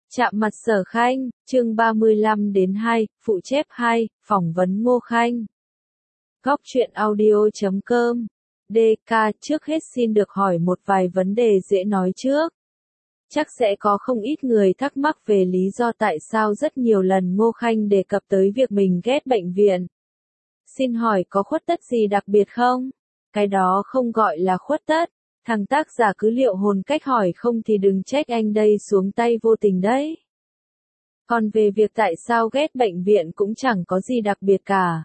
Chạm mặt Sở Khanh, chương 35-2, phụ chép 2, phỏng vấn Ngô Khanh. Góc truyện audio.com. DK, trước hết xin được hỏi một vài vấn đề dễ nói trước. Chắc sẽ có không ít người thắc mắc về lý do tại sao rất nhiều lần Ngô Khanh đề cập tới việc mình ghét bệnh viện. Xin hỏi có khuất tất gì đặc biệt không? Cái đó không gọi là khuất tất. Thằng tác giả cứ liệu hồn cách hỏi không thì đừng trách anh đây xuống tay vô tình đấy. Còn về việc tại sao ghét bệnh viện cũng chẳng có gì đặc biệt cả.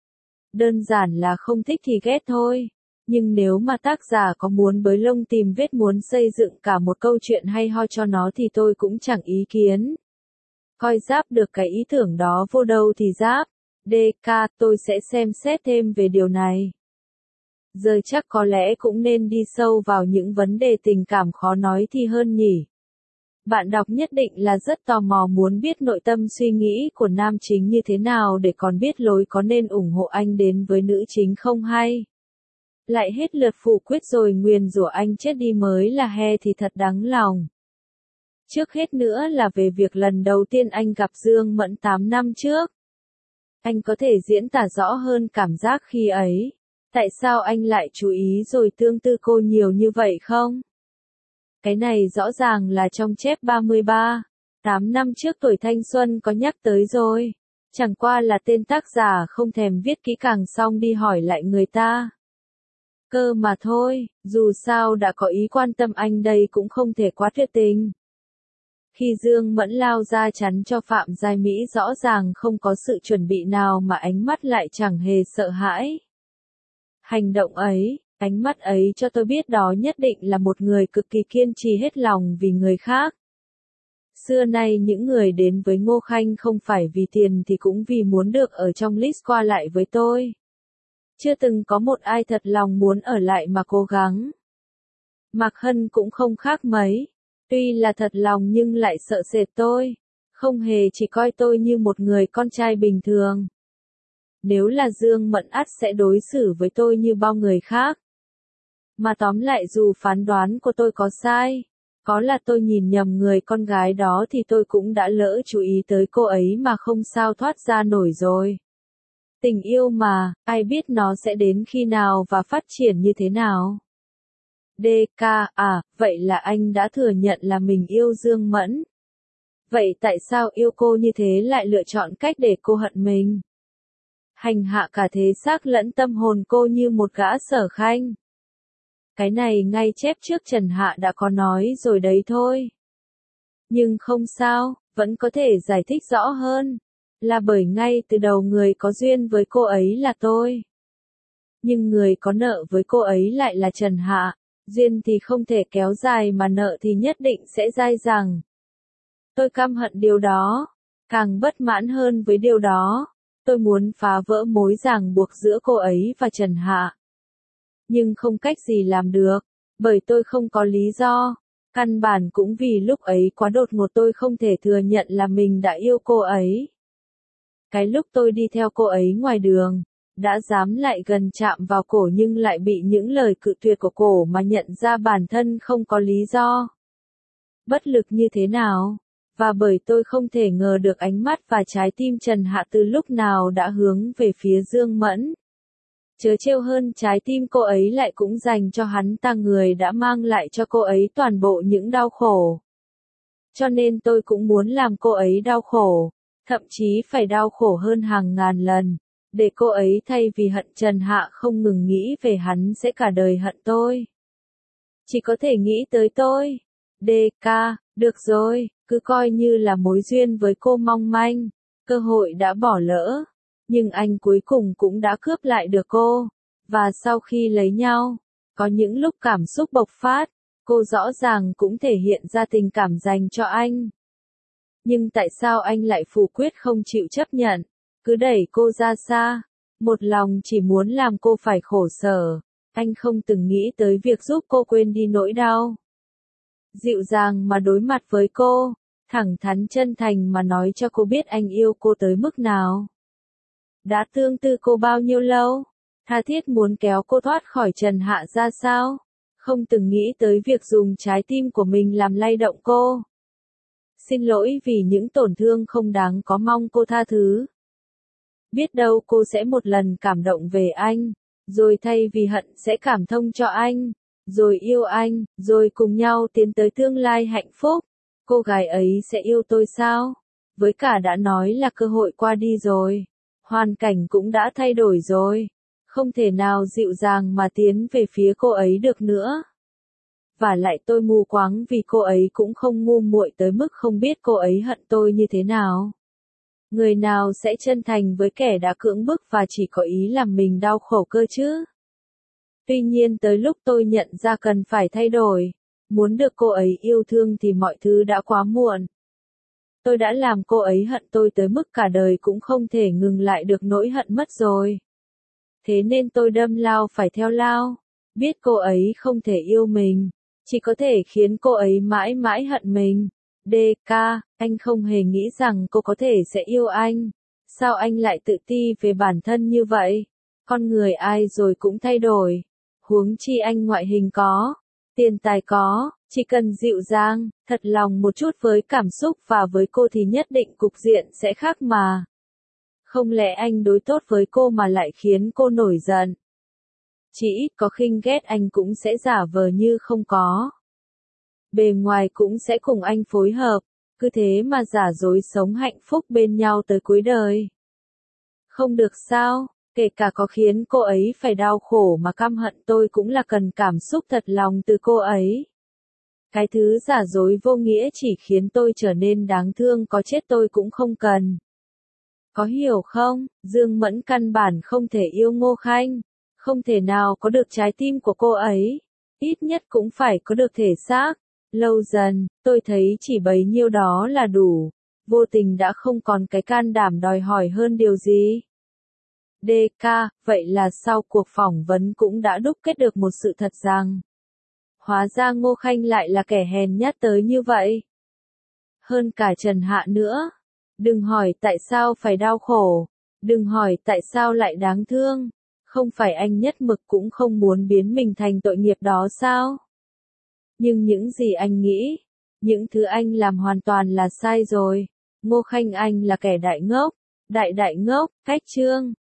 Đơn giản là không thích thì ghét thôi. Nhưng nếu mà tác giả có muốn bới lông tìm vết muốn xây dựng cả một câu chuyện hay ho cho nó thì tôi cũng chẳng ý kiến. Coi giáp được cái ý tưởng đó vô đâu thì giáp. DK, tôi sẽ xem xét thêm về điều này. Giờ chắc có lẽ cũng nên đi sâu vào những vấn đề tình cảm khó nói thì hơn nhỉ. Bạn đọc nhất định là rất tò mò muốn biết nội tâm suy nghĩ của nam chính như thế nào để còn biết lối có nên ủng hộ anh đến với nữ chính không hay. Lại hết lượt phủ quyết rồi nguyền rủa anh chết đi mới là he thì thật đáng lòng. Trước hết nữa là về việc lần đầu tiên anh gặp Dương Mẫn 8 năm trước. Anh có thể diễn tả rõ hơn cảm giác khi ấy. Tại sao anh lại chú ý rồi tương tư cô nhiều như vậy không? Cái này rõ ràng là trong chép 33. 8 năm trước tuổi thanh xuân có nhắc tới rồi. Chẳng qua là tên tác giả không thèm viết kỹ càng xong đi hỏi lại người ta. Cơ mà thôi, dù sao đã có ý quan tâm anh đây cũng không thể quá tuyệt tình. Khi Dương Mẫn lao ra chắn cho Phạm Giai Mỹ rõ ràng không có sự chuẩn bị nào mà ánh mắt lại chẳng hề sợ hãi. Hành động ấy, ánh mắt ấy cho tôi biết đó nhất định là một người cực kỳ kiên trì hết lòng vì người khác. Xưa nay những người đến với Ngô Khanh không phải vì tiền thì cũng vì muốn được ở trong list qua lại với tôi. Chưa từng có một ai thật lòng muốn ở lại mà cố gắng. Mạc Hân cũng không khác mấy. Tuy là thật lòng nhưng lại sợ sệt tôi. Không hề chỉ coi tôi như một người con trai bình thường. Nếu là Dương Mẫn ắt sẽ đối xử với tôi như bao người khác. Mà tóm lại dù phán đoán của tôi có sai, có là tôi nhìn nhầm người con gái đó thì tôi cũng đã lỡ chú ý tới cô ấy mà không sao thoát ra nổi rồi. Tình yêu mà, ai biết nó sẽ đến khi nào và phát triển như thế nào. DK, vậy là anh đã thừa nhận là mình yêu Dương Mẫn. Vậy tại sao yêu cô như thế lại lựa chọn cách để cô hận mình? Hành hạ cả thế xác lẫn tâm hồn cô như một gã Sở Khanh. Cái này ngay chép trước Trần Hạ đã có nói rồi đấy thôi. Nhưng không sao, vẫn có thể giải thích rõ hơn. Là bởi ngay từ đầu người có duyên với cô ấy là tôi. Nhưng người có nợ với cô ấy lại là Trần Hạ. Duyên thì không thể kéo dài mà nợ thì nhất định sẽ dai dẳng. Tôi căm hận điều đó. Càng bất mãn hơn với điều đó. Tôi muốn phá vỡ mối ràng buộc giữa cô ấy và Trần Hạ. Nhưng không cách gì làm được, bởi tôi không có lý do. Căn bản cũng vì lúc ấy quá đột ngột tôi không thể thừa nhận là mình đã yêu cô ấy. Cái lúc tôi đi theo cô ấy ngoài đường, đã dám lại gần chạm vào cổ nhưng lại bị những lời cự tuyệt của cổ mà nhận ra bản thân không có lý do. Bất lực như thế nào? Và bởi tôi không thể ngờ được ánh mắt và trái tim Trần Hạ từ lúc nào đã hướng về phía Dương Mẫn. Chớ trêu hơn trái tim cô ấy lại cũng dành cho hắn ta người đã mang lại cho cô ấy toàn bộ những đau khổ. Cho nên tôi cũng muốn làm cô ấy đau khổ, thậm chí phải đau khổ hơn hàng ngàn lần, để cô ấy thay vì hận Trần Hạ không ngừng nghĩ về hắn sẽ cả đời hận tôi. Chỉ có thể nghĩ tới tôi. DK, được rồi, cứ coi như là mối duyên với cô mong manh, cơ hội đã bỏ lỡ. Nhưng anh cuối cùng cũng đã cướp lại được cô. Và sau khi lấy nhau, có những lúc cảm xúc bộc phát, cô rõ ràng cũng thể hiện ra tình cảm dành cho anh. Nhưng tại sao anh lại phủ quyết không chịu chấp nhận, cứ đẩy cô ra xa, một lòng chỉ muốn làm cô phải khổ sở. Anh không từng nghĩ tới việc giúp cô quên đi nỗi đau. Dịu dàng mà đối mặt với cô, thẳng thắn chân thành mà nói cho cô biết anh yêu cô tới mức nào. Đã tương tư cô bao nhiêu lâu? Tha thiết muốn kéo cô thoát khỏi Trần Hạ ra sao? Không từng nghĩ tới việc dùng trái tim của mình làm lay động cô. Xin lỗi vì những tổn thương không đáng có, mong cô tha thứ. Biết đâu cô sẽ một lần cảm động về anh, rồi thay vì hận sẽ cảm thông cho anh, rồi yêu anh, rồi cùng nhau tiến tới tương lai hạnh phúc. Cô gái ấy sẽ yêu tôi sao? Với cả đã nói là cơ hội qua đi rồi. Hoàn cảnh cũng đã thay đổi rồi. Không thể nào dịu dàng mà tiến về phía cô ấy được nữa. Và lại tôi mù quáng vì cô ấy cũng không ngu muội tới mức không biết cô ấy hận tôi như thế nào. Người nào sẽ chân thành với kẻ đã cưỡng bức và chỉ có ý làm mình đau khổ cơ chứ? Tuy nhiên tới lúc tôi nhận ra cần phải thay đổi, muốn được cô ấy yêu thương thì mọi thứ đã quá muộn. Tôi đã làm cô ấy hận tôi tới mức cả đời cũng không thể ngừng lại được nỗi hận mất rồi. Thế nên tôi đâm lao phải theo lao, biết cô ấy không thể yêu mình, chỉ có thể khiến cô ấy mãi mãi hận mình. DK, anh không hề nghĩ rằng cô có thể sẽ yêu anh. Sao anh lại tự ti về bản thân như vậy? Con người ai rồi cũng thay đổi. Huống chi anh ngoại hình có, tiền tài có, chỉ cần dịu dàng, thật lòng một chút với cảm xúc và với cô thì nhất định cục diện sẽ khác mà. Không lẽ anh đối tốt với cô mà lại khiến cô nổi giận? Chỉ ít có khinh ghét anh cũng sẽ giả vờ như không có. Bề ngoài cũng sẽ cùng anh phối hợp, cứ thế mà giả dối sống hạnh phúc bên nhau tới cuối đời. Không được sao, kể cả có khiến cô ấy phải đau khổ mà căm hận tôi cũng là cần cảm xúc thật lòng từ cô ấy. Cái thứ giả dối vô nghĩa chỉ khiến tôi trở nên đáng thương, có chết tôi cũng không cần. Có hiểu không, Dương Mẫn căn bản không thể yêu Ngô Khanh, không thể nào có được trái tim của cô ấy, ít nhất cũng phải có được thể xác. Lâu dần, tôi thấy chỉ bấy nhiêu đó là đủ, vô tình đã không còn cái can đảm đòi hỏi hơn điều gì. DK, vậy là sau cuộc phỏng vấn cũng đã đúc kết được một sự thật rằng, hóa ra Ngô Khanh lại là kẻ hèn nhát tới như vậy. Hơn cả Trần Hạ nữa. Đừng hỏi tại sao phải đau khổ, đừng hỏi tại sao lại đáng thương, không phải anh nhất mực cũng không muốn biến mình thành tội nghiệp đó sao? Nhưng những gì anh nghĩ, những thứ anh làm hoàn toàn là sai rồi. Ngô Khanh anh là kẻ đại ngốc, đại ngốc, cách chương.